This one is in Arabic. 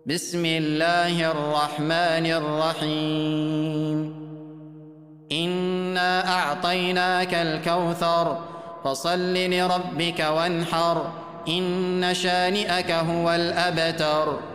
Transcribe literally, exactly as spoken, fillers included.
بسم الله الرحمن الرحيم إنا أعطيناك الكوثر فصل لربك وانحر إن شانئك هو الأبتر.